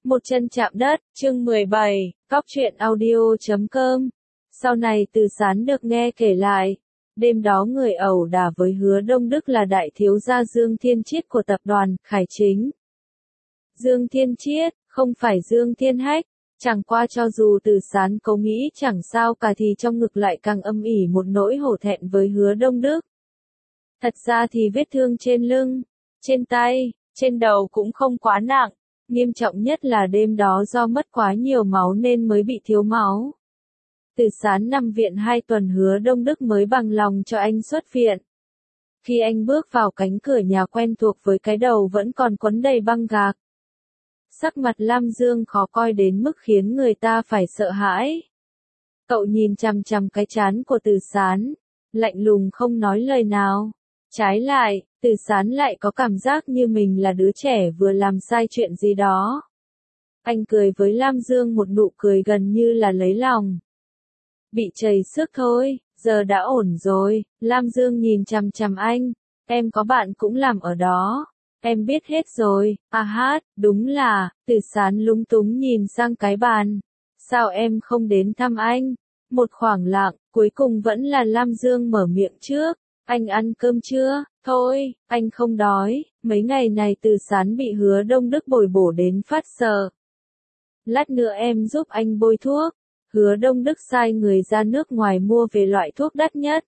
Một chân chạm đất, chương 17, Cóc truyện audio.com. Sau này Từ Sán được nghe kể lại, đêm đó người ẩu đả với Hứa Đông Đức là đại thiếu gia Dương Thiên Chiết của tập đoàn Khải Chính. Dương Thiên Chiết, không phải Dương Thiên Hách, chẳng qua cho dù Từ Sán cố nghĩ chẳng sao cả thì trong ngực lại càng âm ỉ một nỗi hổ thẹn với Hứa Đông Đức. Thật ra thì vết thương trên lưng, trên tay, trên đầu cũng không quá nặng. Nghiêm trọng nhất là đêm đó do mất quá nhiều máu nên mới bị thiếu máu. Từ Sán nằm viện 2 tuần Hứa Đông Đức mới bằng lòng cho anh xuất viện. Khi anh bước vào cánh cửa nhà quen thuộc với cái đầu vẫn còn quấn đầy băng gạc. Sắc mặt Lam Dương khó coi đến mức khiến người ta phải sợ hãi. Cậu nhìn chằm chằm cái trán của Từ Sán, lạnh lùng không nói lời nào. Trái lại, Từ Sán lại có cảm giác như mình là đứa trẻ vừa làm sai chuyện gì đó. Anh cười với Lam Dương một nụ cười gần như là lấy lòng. Bị trầy xước thôi, giờ đã ổn rồi. Lam Dương nhìn chằm chằm anh. Em có bạn cũng làm ở đó. Em biết hết rồi. À hát, đúng là. Từ Sán lúng túng nhìn sang cái bàn. Sao em không đến thăm anh? Một khoảng lặng, cuối cùng vẫn là Lam Dương mở miệng trước. Anh ăn cơm chưa? Thôi, anh không đói. Mấy ngày này Từ Sán bị Hứa Đông Đức bồi bổ đến phát sợ. Lát nữa em giúp anh bôi thuốc. Hứa Đông Đức sai người ra nước ngoài mua về loại thuốc đắt nhất.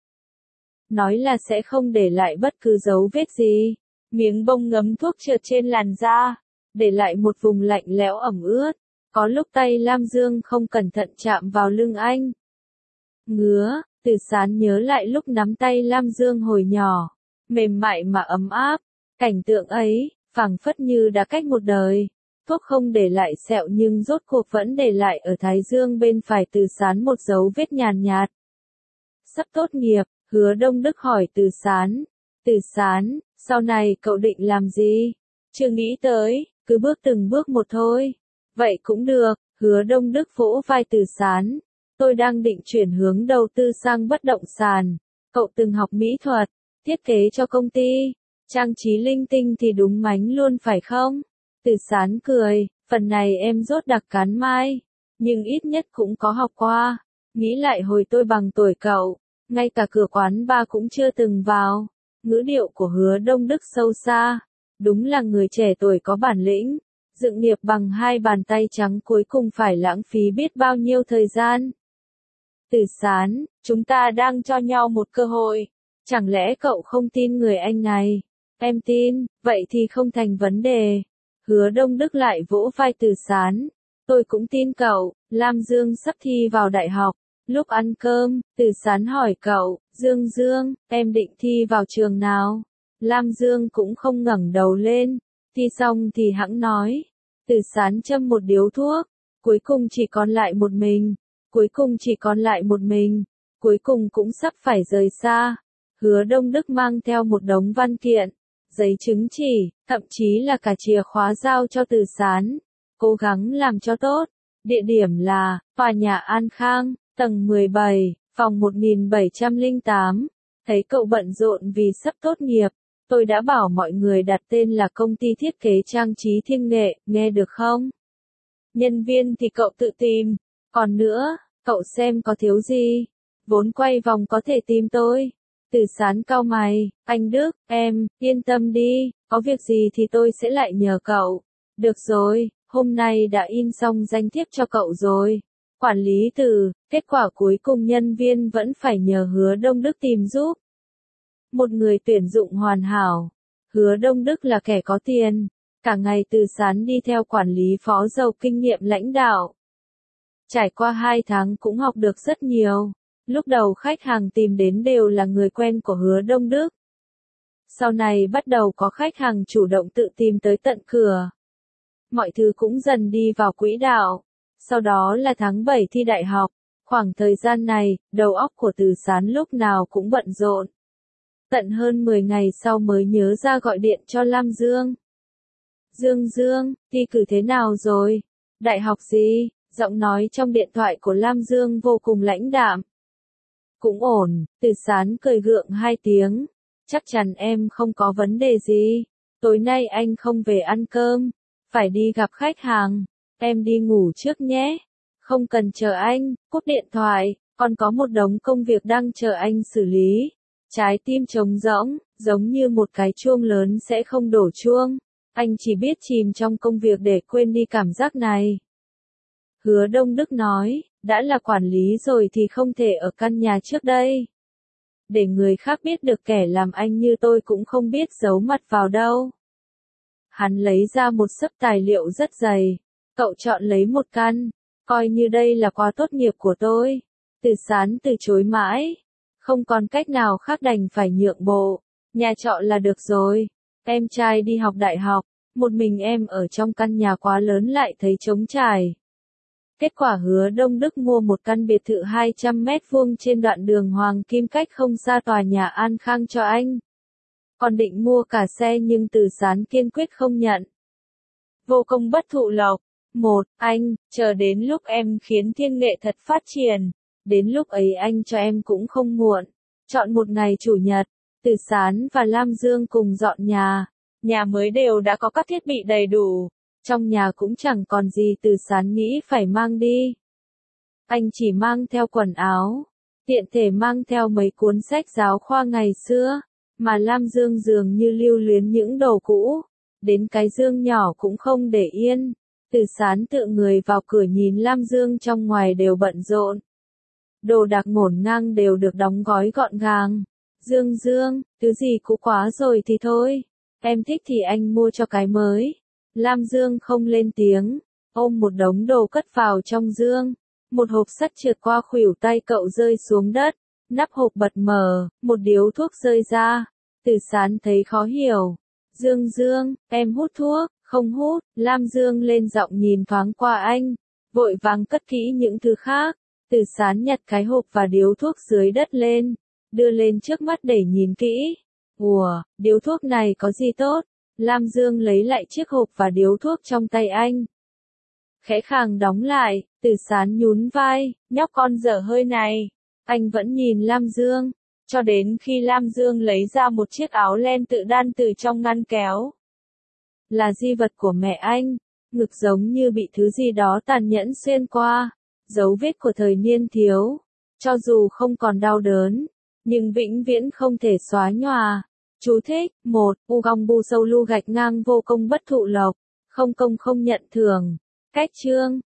Nói là sẽ không để lại bất cứ dấu vết gì. Miếng bông ngấm thuốc trượt trên làn da, để lại một vùng lạnh lẽo ẩm ướt. Có lúc tay Lam Dương không cẩn thận chạm vào lưng anh. Ngứa. Từ Sán nhớ lại lúc nắm tay Lam Dương hồi nhỏ, mềm mại mà ấm áp, cảnh tượng ấy, phảng phất như đã cách một đời. Thuốc không để lại sẹo nhưng rốt cuộc vẫn để lại ở thái dương bên phải Từ Sán một dấu vết nhàn nhạt. Sắp tốt nghiệp, Hứa Đông Đức hỏi Từ Sán. Từ Sán, sau này cậu định làm gì? Chưa nghĩ tới, cứ bước từng bước một thôi. Vậy cũng được, Hứa Đông Đức vỗ vai Từ Sán. Tôi đang định chuyển hướng đầu tư sang bất động sản. Cậu từng học mỹ thuật, thiết kế cho công ty, trang trí linh tinh thì đúng mánh luôn phải không? Từ Sán cười, phần này em dốt đặc cán mai, nhưng ít nhất cũng có học qua. Nghĩ lại hồi tôi bằng tuổi cậu, ngay cả cửa quán bar cũng chưa từng vào. Ngữ điệu của Hứa Đông Đức sâu xa, đúng là người trẻ tuổi có bản lĩnh. Dựng nghiệp bằng 2 bàn tay trắng cuối cùng phải lãng phí biết bao nhiêu thời gian. Từ Sán, chúng ta đang cho nhau một cơ hội. Chẳng lẽ cậu không tin người anh này? Em tin, vậy thì không thành vấn đề. Hứa Đông Đức lại vỗ vai Từ Sán. Tôi cũng tin cậu. Lam Dương sắp thi vào đại học. Lúc ăn cơm, Từ Sán hỏi cậu, Dương, em định thi vào trường nào? Lam Dương cũng không ngẩng đầu lên. Thi xong thì hẵng nói. Từ Sán châm một điếu thuốc. Cuối cùng chỉ còn lại một mình. Cuối cùng cũng sắp phải rời xa. Hứa Đông Đức mang theo một đống văn kiện, giấy chứng chỉ, thậm chí là cả chìa khóa giao cho Từ Sán. Cố gắng làm cho tốt. Địa điểm là tòa nhà An Khang, tầng 17, phòng 1708. Thấy cậu bận rộn vì sắp tốt nghiệp, tôi đã bảo mọi người đặt tên là công ty thiết kế trang trí Thiên Nghệ, nghe được không? Nhân viên thì cậu tự tìm. Còn nữa, cậu xem có thiếu gì, vốn quay vòng có thể tìm tôi. Từ Sán cau mày, anh Đức, em, yên tâm đi, có việc gì thì tôi sẽ lại nhờ cậu. Được rồi, hôm nay đã in xong danh thiếp cho cậu rồi. Quản lý Từ, kết quả cuối cùng nhân viên vẫn phải nhờ Hứa Đông Đức tìm giúp. Một người tuyển dụng hoàn hảo. Hứa Đông Đức là kẻ có tiền. Cả ngày Từ Sán đi theo quản lý phó giàu kinh nghiệm lãnh đạo. Trải qua 2 tháng cũng học được rất nhiều. Lúc đầu khách hàng tìm đến đều là người quen của Hứa Đông Đức. Sau này bắt đầu có khách hàng chủ động tự tìm tới tận cửa. Mọi thứ cũng dần đi vào quỹ đạo. Sau đó là tháng 7 thi đại học. Khoảng thời gian này, đầu óc của Từ Sán lúc nào cũng bận rộn. Tận hơn 10 ngày sau mới nhớ ra gọi điện cho Lam Dương. Dương, thi cử thế nào rồi? Đại học gì? Giọng nói trong điện thoại của Lam Dương vô cùng lãnh đạm. Cũng ổn, Từ Sán cười gượng 2 tiếng. Chắc chắn em không có vấn đề gì. Tối nay anh không về ăn cơm. Phải đi gặp khách hàng. em đi ngủ trước nhé. Không cần chờ anh, cúp điện thoại, còn có một đống công việc đang chờ anh xử lý. Trái tim trống rỗng, giống như một cái chuông lớn sẽ không đổ chuông. Anh chỉ biết chìm trong công việc để quên đi cảm giác này. Hứa Đông Đức nói, đã là quản lý rồi thì không thể ở căn nhà trước đây. Để người khác biết được kẻ làm anh như tôi cũng không biết giấu mặt vào đâu. Hắn lấy ra một xấp tài liệu rất dày. Cậu chọn lấy một căn, coi như đây là quà tốt nghiệp của tôi. Từ Sán từ chối mãi. Không còn cách nào khác đành phải nhượng bộ. Nhà trọ là được rồi. Em trai đi học đại học. Một mình em ở trong căn nhà quá lớn lại thấy trống trải. Kết quả Hứa Đông Đức mua một căn biệt thự 200 mét vuông trên đoạn đường Hoàng Kim cách không xa tòa nhà An Khang cho anh. Còn định mua cả xe nhưng Từ Sán kiên quyết không nhận. Vô công bất thụ lộc. Anh, chờ đến lúc em khiến thiên nghệ thật phát triển. Đến lúc ấy anh cho em cũng không muộn. Chọn một ngày chủ nhật, Từ Sán và Lam Dương cùng dọn nhà. Nhà mới đều đã có các thiết bị đầy đủ. Trong nhà cũng chẳng còn gì Từ Sán nghĩ phải mang đi. Anh chỉ mang theo quần áo, tiện thể mang theo mấy cuốn sách giáo khoa ngày xưa, mà Lam Dương dường như lưu luyến những đồ cũ, đến cái dương nhỏ cũng không để yên. Từ Sán tự người vào cửa nhìn Lam Dương trong ngoài đều bận rộn. Đồ đạc ngổn ngang đều được đóng gói gọn gàng. Dương, thứ gì cũ quá rồi thì thôi, em thích thì anh mua cho cái mới. Lam Dương không lên tiếng, ôm một đống đồ cất vào trong dương. Một hộp sắt trượt qua khuỷu tay cậu rơi xuống đất, nắp hộp bật mở, một điếu thuốc rơi ra. Từ Sán thấy khó hiểu. Dương, em hút thuốc, không hút. Lam Dương lên giọng nhìn thoáng qua anh, vội vàng cất kỹ những thứ khác. Từ Sán nhặt cái hộp và điếu thuốc dưới đất lên, đưa lên trước mắt để nhìn kỹ. Ủa, điếu thuốc này có gì tốt? Lam Dương lấy lại chiếc hộp và điếu thuốc trong tay anh. Khẽ khàng đóng lại, Từ Sán nhún vai, nhóc con dở hơi này. Anh vẫn nhìn Lam Dương, cho đến khi Lam Dương lấy ra một chiếc áo len tự đan từ trong ngăn kéo. Là di vật của mẹ anh, ngực giống như bị thứ gì đó tàn nhẫn xuyên qua, dấu vết của thời niên thiếu. Cho dù không còn đau đớn, nhưng vĩnh viễn không thể xóa nhòa. Chú thích, 1. U gong bu sâu lu gạch ngang vô công bất thụ lộc, không công không nhận thưởng. Cách chương